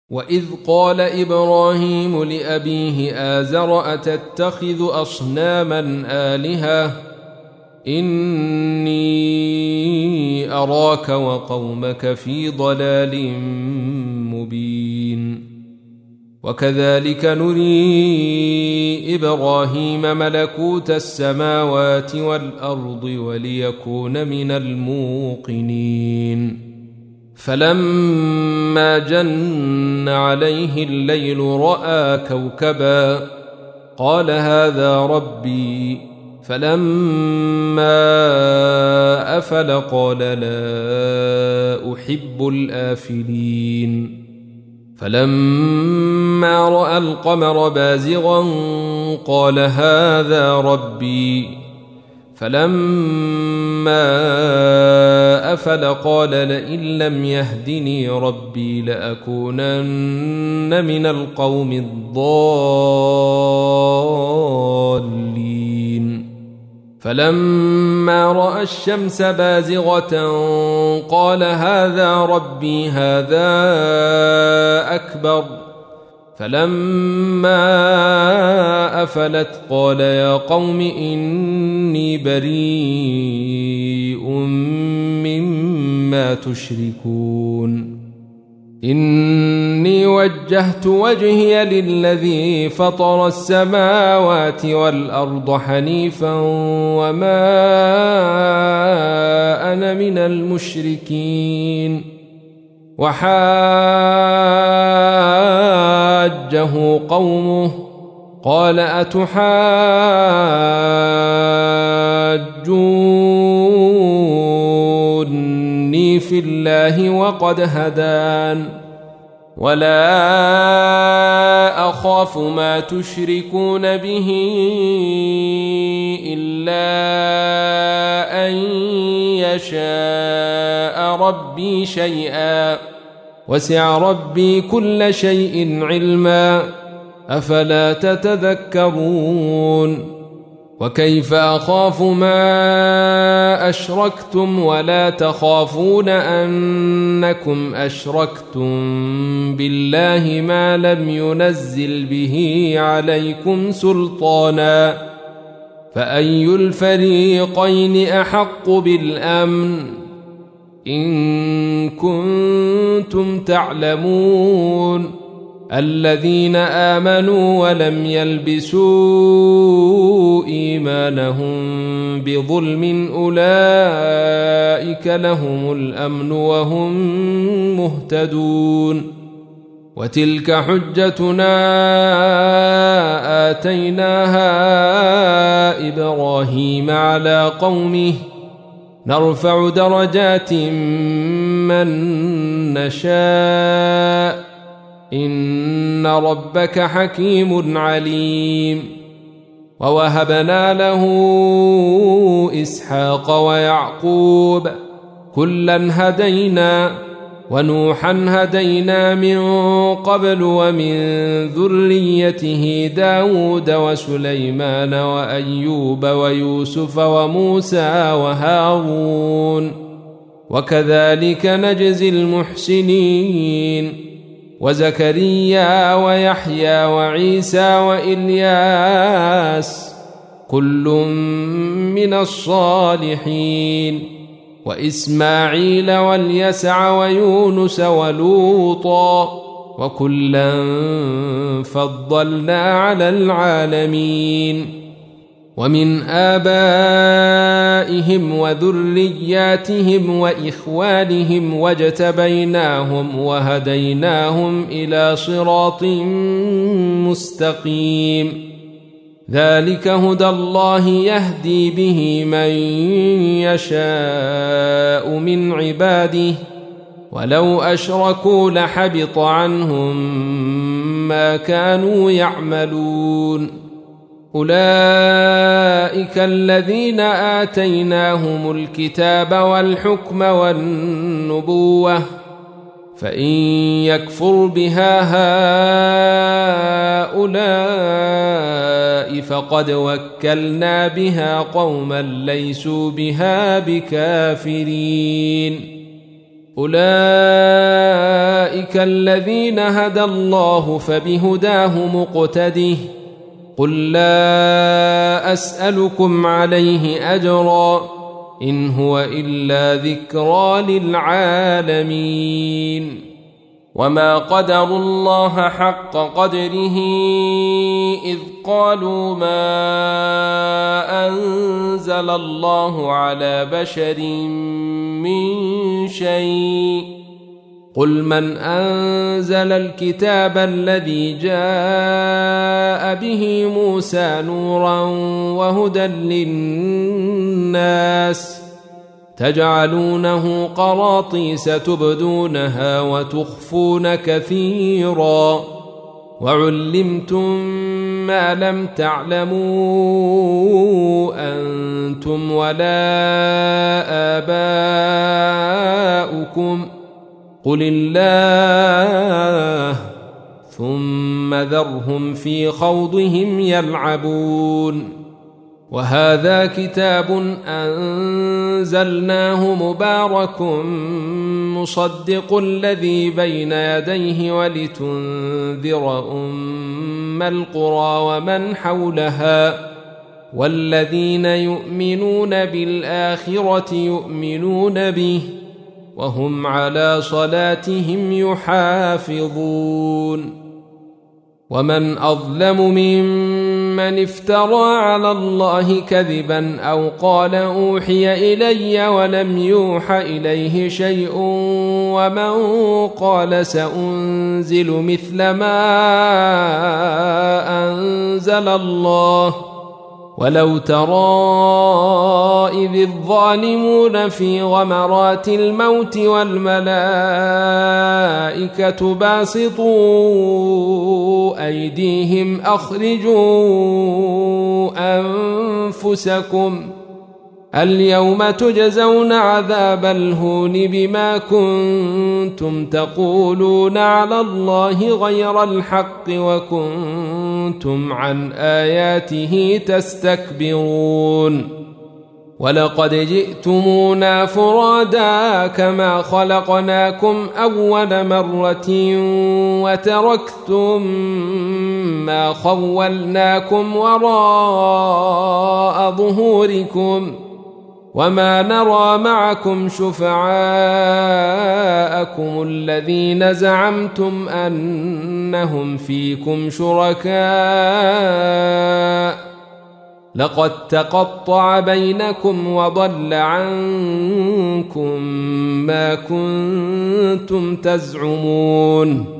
وإذ قال إبراهيم لأبيه آزر أتتخذ أصناما آلهة إني أراك وقومك في ضلال مبين وكذلك نري إبراهيم ملكوت السماوات والأرض وليكون من الموقنين فلما جن عليه الليل رأى كوكبا قال هذا ربي فلما أفل قال لا أحب الآفلين فلما رأى القمر بازغا قال هذا ربي فلما أفل قال لئن لم يهدني ربي لأكونن من القوم الضالين فلما رأى الشمس بازغة قال هذا ربي هذا أكبر فلما أفلت قال يا قوم إني بريء مما تشركون إني وجهت وجهي للذي فطر السماوات والأرض حنيفا وما أنا من المشركين وحاجه قومه قال أتحاجوني في الله وقد هدان ولا أخاف ما تشركون به إلا أن يشاء ربي شيئا وسع ربي كل شيء علما أفلا تتذكرون وكيف أخاف ما أشركتم ولا تخافون أنكم أشركتم بالله ما لم ينزل به عليكم سلطانا فأي الفريقين أحق بالأمن إن كنتم تعلمون الذين آمنوا ولم يلبسوا إيمانهم بظلم أولئك لهم الأمن وهم مهتدون وتلك حجتنا آتيناها إبراهيم على قومه نرفع درجات من نشاء إن ربك حكيم عليم ووهبنا له إسحاق ويعقوب كلا هدينا ونوحا هدينا من قبل ومن ذريته داود وسليمان وأيوب ويوسف وموسى وهارون وكذلك نجزي المحسنين وزكريا ويحيى وعيسى وإلياس كل من الصالحين وإسماعيل واليسع ويونس ولوطا وكلا فضلنا على العالمين ومن آبائهم وذرياتهم وإخوانهم واجتبيناهم وهديناهم إلى صراط مستقيم ذلك هدى الله يهدي به من يشاء من عباده ولو أشركوا لحبط عنهم ما كانوا يعملون أولئك الذين آتيناهم الكتاب والحكم والنبوة فإن يكفر بها هؤلاء فقد وكلنا بها قوما ليسوا بها بكافرين أولئك الذين هدى الله فبهداه مقتده قل لا أسألكم عليه أجرا إن هو إلا ذكرى للعالمين وما قدروا الله حق قدره إذ قالوا ما أنزل الله على بشر من شيء قل من أنزل الكتاب الذي جاء به موسى نورا وهدى للناس تجعلونه قراطيس تبدونها وتخفون كثيرا وعلمتم ما لم تعلموا أنتم ولا آباؤكم قل الله ثم ذرهم في خوضهم يلعبون وهذا كتاب أنزلناه مبارك مصدق الذي بين يديه ولتنذر أم القرى ومن حولها والذين يؤمنون بالآخرة يؤمنون به وهم على صلاتهم يحافظون ومن أظلم ممن افترى على الله كذبا أو قال أوحي إلي ولم يوح إليه شيء ومن قال سأنزل مثل ما أنزل الله ولو ترى إذ الظالمون في غمرات الموت والملائكة باسطوا أيديهم أخرجوا أنفسكم اليوم تجزون عذاب الهون بما كنتم تقولون على الله غير الحق وكنتم عن آياته تستكبرون ولقد جئتمونا فرادا كما خلقناكم أول مرة وتركتم ما خولناكم وراء ظهوركم وما نرى معكم شفعاءكم الذين زعمتم أنهم فيكم شركاء لقد تقطع بينكم وضل عنكم ما كنتم تزعمون